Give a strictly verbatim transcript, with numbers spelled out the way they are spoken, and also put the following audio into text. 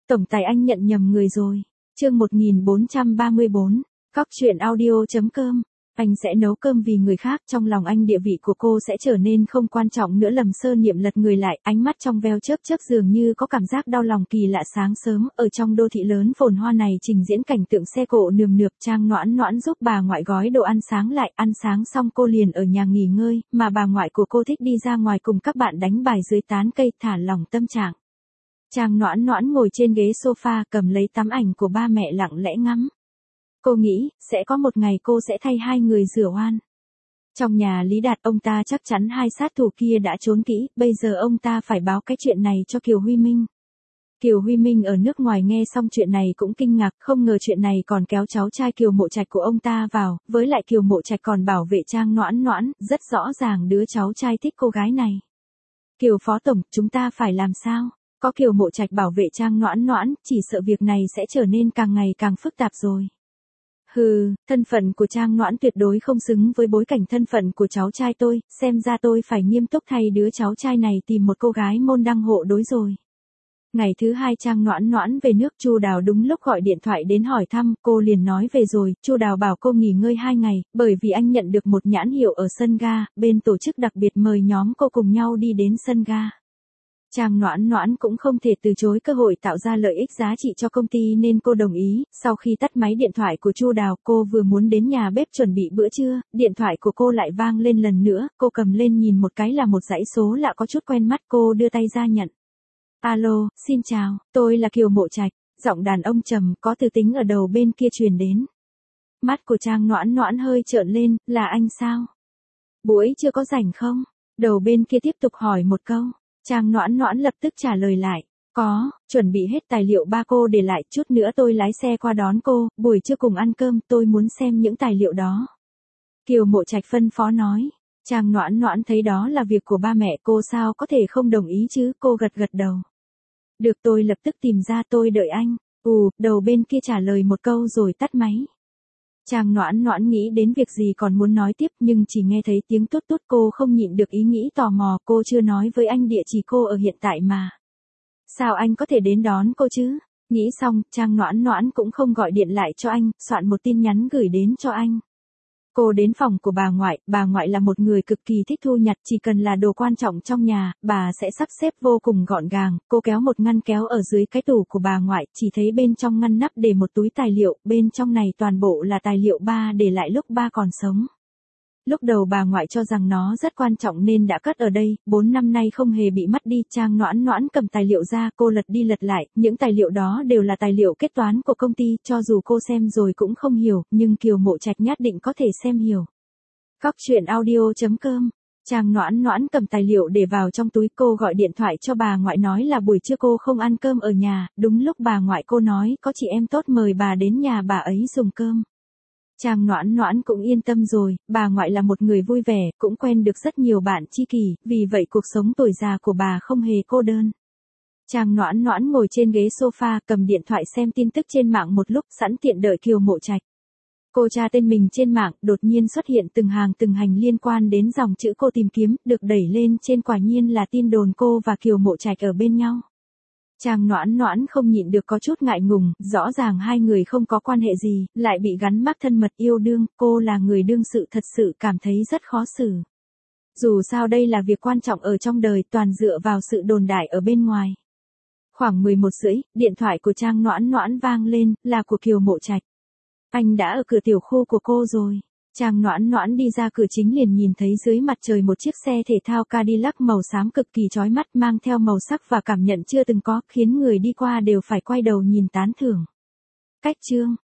Tổng tài anh nhận nhầm người rồi. Chương một nghìn bốn trăm ba mươi bốn. Cóc truyện audio.com. Anh sẽ nấu cơm vì người khác, trong lòng anh địa vị của cô sẽ trở nên không quan trọng nữa. Lâm Sơ Niệm lật người lại, ánh mắt trong veo chớp chớp dường như có cảm giác đau lòng kỳ lạ. Sáng sớm, ở trong đô thị lớn phồn hoa này trình diễn cảnh tượng xe cộ nườm nượp. Trang Noãn Noãn giúp bà ngoại gói đồ ăn sáng lại, ăn sáng xong cô liền ở nhà nghỉ ngơi, mà bà ngoại của cô thích đi ra ngoài cùng các bạn đánh bài dưới tán cây, thả lỏng tâm trạng. Trang Noãn Noãn ngồi trên ghế sofa, cầm lấy tấm ảnh của ba mẹ lặng lẽ ngắm. Cô nghĩ, sẽ có một ngày cô sẽ thay hai người rửa oan. Trong nhà Lý Đạt, ông ta chắc chắn hai sát thủ kia đã trốn kỹ, bây giờ ông ta phải báo cái chuyện này cho Kiều Huy Minh. Kiều Huy Minh ở nước ngoài nghe xong chuyện này cũng kinh ngạc, không ngờ chuyện này còn kéo cháu trai Kiều Mộ Trạch của ông ta vào, với lại Kiều Mộ Trạch còn bảo vệ Trang Noãn Noãn, rất rõ ràng đứa cháu trai thích cô gái này. Kiều Phó Tổng, chúng ta phải làm sao? Có Kiều Mộ Trạch bảo vệ Trang Noãn Noãn, chỉ sợ việc này sẽ trở nên càng ngày càng phức tạp rồi. Hừ, thân phận của Trang Noãn tuyệt đối không xứng với bối cảnh thân phận của cháu trai tôi, xem ra tôi phải nghiêm túc thay đứa cháu trai này tìm một cô gái môn đăng hộ đối rồi. Ngày thứ hai Trang Noãn Noãn về nước, Chu Đào đúng lúc gọi điện thoại đến hỏi thăm, cô liền nói về rồi. Chu Đào bảo cô nghỉ ngơi hai ngày, bởi vì anh nhận được một nhãn hiệu ở sân ga, bên tổ chức đặc biệt mời nhóm cô cùng nhau đi đến sân ga. Trang Noãn Noãn cũng không thể từ chối cơ hội tạo ra lợi ích giá trị cho công ty nên cô đồng ý. Sau khi tắt máy điện thoại của Chu Đào, cô vừa muốn đến nhà bếp chuẩn bị bữa trưa, điện thoại của cô lại vang lên lần nữa, cô cầm lên nhìn một cái là một dãy số lạ có chút quen mắt, cô đưa tay ra nhận. Alo, xin chào, tôi là Kiều Mộ Trạch, giọng đàn ông trầm có tư tính ở đầu bên kia truyền đến. Mắt của Trang Noãn Noãn hơi trợn lên, là anh sao? Buổi chưa có rảnh không? Đầu bên kia tiếp tục hỏi một câu. Trang Noãn Noãn lập tức trả lời lại, có, chuẩn bị hết tài liệu ba cô để lại, chút nữa tôi lái xe qua đón cô, buổi trưa cùng ăn cơm, tôi muốn xem những tài liệu đó. Kiều Mộ Trạch phân phó nói. Trang Noãn Noãn thấy đó là việc của ba mẹ cô sao có thể không đồng ý chứ, cô gật gật đầu. Được, tôi lập tức tìm ra, tôi đợi anh. Ù, đầu bên kia trả lời một câu rồi tắt máy. Trang Noãn Noãn nghĩ đến việc gì còn muốn nói tiếp nhưng chỉ nghe thấy tiếng tút tút, cô không nhịn được ý nghĩ tò mò, cô chưa nói với anh địa chỉ cô ở hiện tại mà. Sao anh có thể đến đón cô chứ? Nghĩ xong, Trang Noãn Noãn cũng không gọi điện lại cho anh, soạn một tin nhắn gửi đến cho anh. Cô đến phòng của bà ngoại, bà ngoại là một người cực kỳ thích thu nhặt, chỉ cần là đồ quan trọng trong nhà, bà sẽ sắp xếp vô cùng gọn gàng. Cô kéo một ngăn kéo ở dưới cái tủ của bà ngoại, chỉ thấy bên trong ngăn nắp để một túi tài liệu, bên trong này toàn bộ là tài liệu ba để lại lúc ba còn sống. Lúc đầu bà ngoại cho rằng nó rất quan trọng nên đã cất ở đây, bốn năm nay không hề bị mất đi. Trang Noãn Noãn cầm tài liệu ra, cô lật đi lật lại, những tài liệu đó đều là tài liệu kết toán của công ty, cho dù cô xem rồi cũng không hiểu, nhưng Kiều Mộ Trạch nhất định có thể xem hiểu. Cóc truyện audio.com. Trang Noãn Noãn cầm tài liệu để vào trong túi, cô gọi điện thoại cho bà ngoại nói là buổi trưa cô không ăn cơm ở nhà, đúng lúc bà ngoại cô nói có chị em tốt mời bà đến nhà bà ấy dùng cơm. Trang Noãn Noãn cũng yên tâm rồi, bà ngoại là một người vui vẻ, cũng quen được rất nhiều bạn tri kỷ, vì vậy cuộc sống tuổi già của bà không hề cô đơn. Trang Noãn Noãn ngồi trên ghế sofa, cầm điện thoại xem tin tức trên mạng một lúc, sẵn tiện đợi Kiều Mộ Trạch. Cô tra tên mình trên mạng, đột nhiên xuất hiện từng hàng từng hành liên quan đến dòng chữ cô tìm kiếm, được đẩy lên trên, quả nhiên là tin đồn cô và Kiều Mộ Trạch ở bên nhau. Trang Noãn Noãn không nhịn được có chút ngại ngùng, rõ ràng hai người không có quan hệ gì, lại bị gắn mác thân mật yêu đương, cô là người đương sự thật sự cảm thấy rất khó xử. Dù sao đây là việc quan trọng ở trong đời, toàn dựa vào sự đồn đại ở bên ngoài. Khoảng mười một rưỡi, điện thoại của Trang Noãn Noãn vang lên, là của Kiều Mộ Trạch. Anh đã ở cửa tiểu khu của cô rồi. Trang Noãn Noãn đi ra cửa chính liền nhìn thấy dưới mặt trời một chiếc xe thể thao Cadillac màu xám cực kỳ chói mắt, mang theo màu sắc và cảm nhận chưa từng có, khiến người đi qua đều phải quay đầu nhìn tán thưởng. Cách chương,